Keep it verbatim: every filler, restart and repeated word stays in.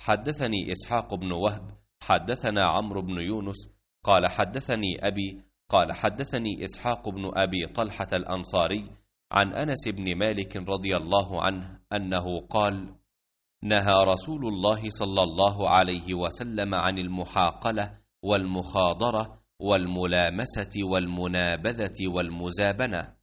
حدثني إسحاق بن وهب حدثنا عمرو بن يونس قال حدثني أبي قال حدثني إسحاق بن أبي طلحة الأنصاري عن أنس بن مالك رضي الله عنه أنه قال: نهى رسول الله صلى الله عليه وسلم عن المحاقلة والمخاضرة والملامسة والمنابذة والمزابنة.